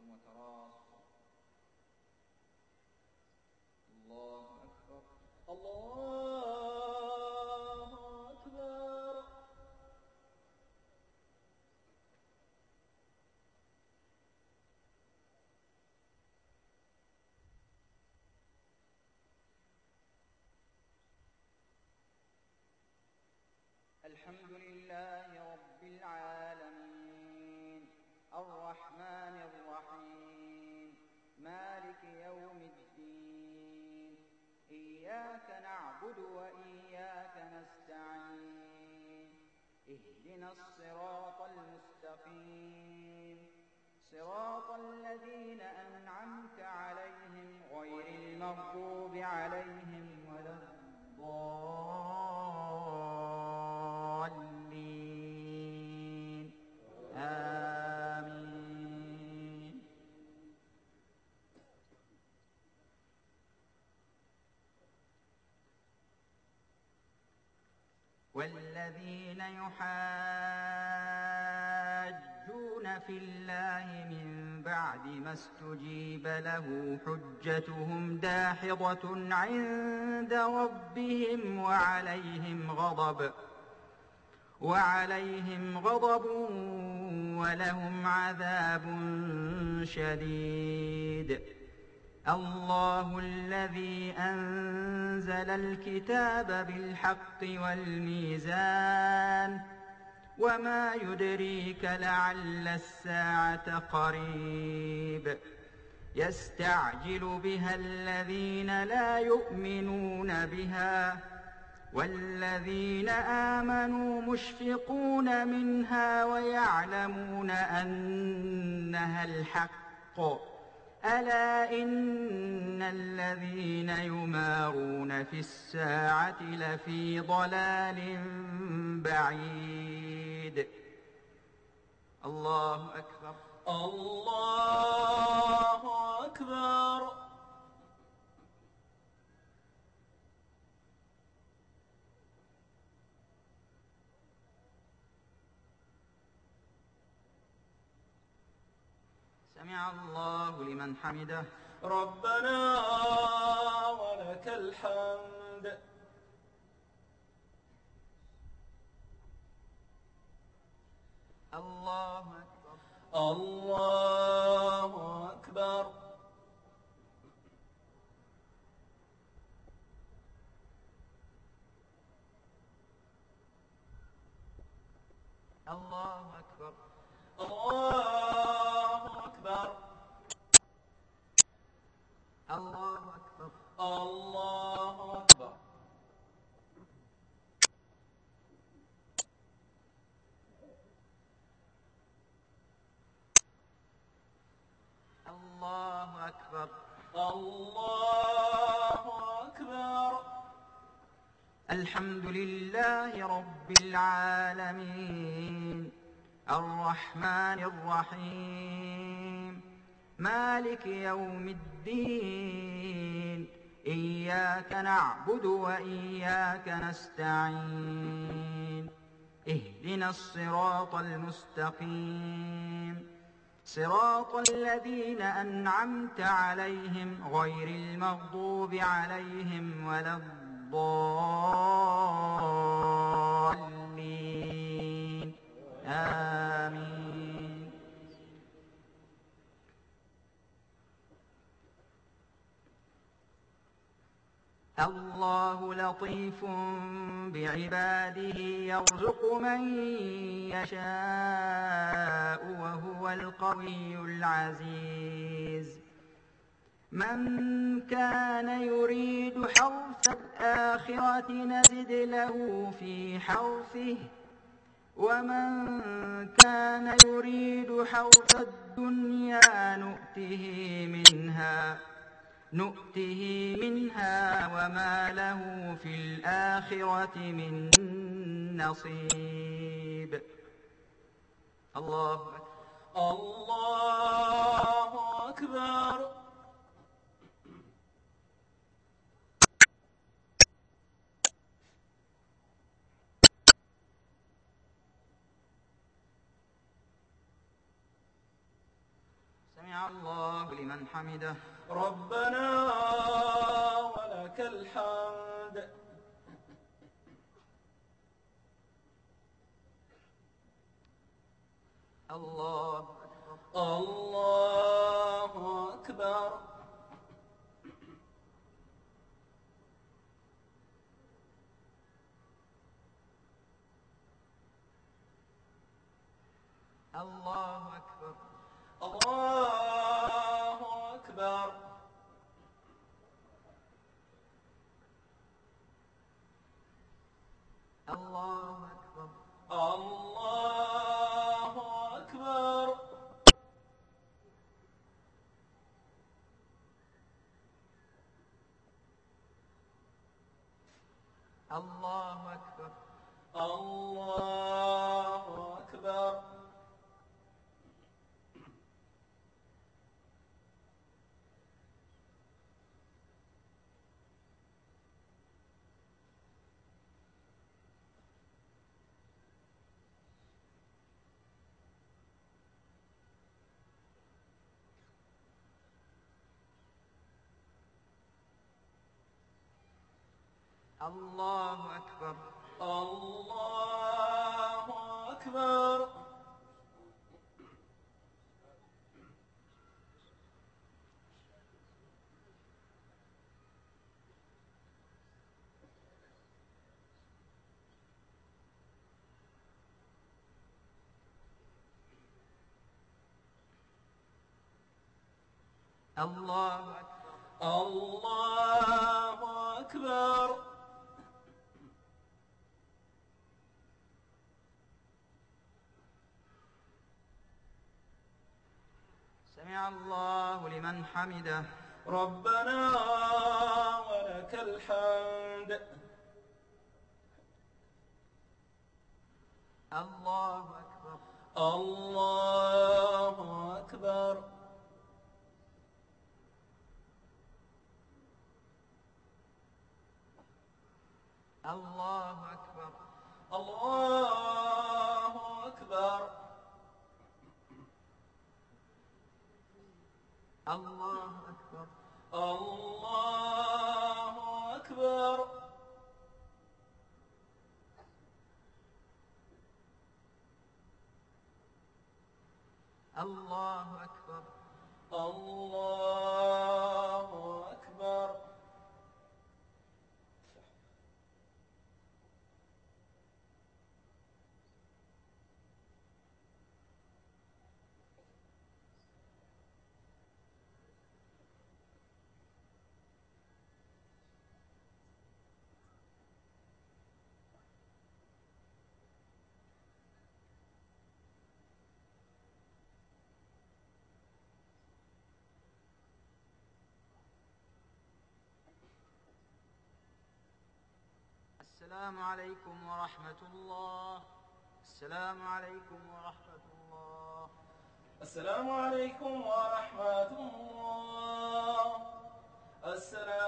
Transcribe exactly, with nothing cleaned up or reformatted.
وتراصوا. الله أكبر الله أكبر. الحمد لله رب العالمين الرحمن الرحيم مالك يوم الدين إياك نعبد وإياك نستعين اهدنا الصراط المستقيم صراط الذين أنعمت عليهم غير المغضوب عليهم ولا الضالين آمين. والذين يحاجون في الله من بعد ما استجيب له حجتهم داحضة عند ربهم وعليهم غضب وعليهم غضب ولهم عذاب شديد. الله الذي أنزل الكتاب بالحق والميزان وما يدريك لعل الساعة قريب. يستعجل بها الذين لا يؤمنون بها والذين آمنوا مشفقون منها ويعلمون أنها الحق. ألا إن الذين يمارون في الساعة لفي ضلال بعيد. الله أكبر الله أكبر. سمع الله لمن حمده. ربنا ولك الحمد. الله أكبر الله أكبر. الله أكبر الله أكبر الله أكبر الله أكبر. الله أكبر الله أكبر. الحمد لله رب العالمين الرحمن الرحيم مالك يوم الدين إياك نعبد وإياك نستعين اهدنا الصراط المستقيم صراط الذين أنعمت عليهم غير المغضوب عليهم ولا الضالين آمين. الله لطيف بعباده يرزق من يشاء وهو القوي العزيز. من كان يريد حرث الآخرة نزد له في حرثه ومن كان يريد حرث الدنيا نؤته منها نؤته منها وما له في الآخرة من نصيب. الله أكبر الله أكبر. سمع الله لمن حمده. ربنا ولك الحمد. الله أكبر. الله أكبر. الله أكبر. الله أكبر. الله أكبر. الله أكبر. الله أكبر. الله أكبر. الله أكبر. الله أكبر. الله أكبر. الله أكبر. سمع الله لمن حمده. ربنا ولك الحمد. الله أكبر. الله أكبر. الله أكبر. الله أكبر. الله أكبر. الله أكبر. الله أكبر. الله أكبر. السلام عليكم ورحمة الله. السلام عليكم ورحمة الله. السلام عليكم ورحمة الله. السلام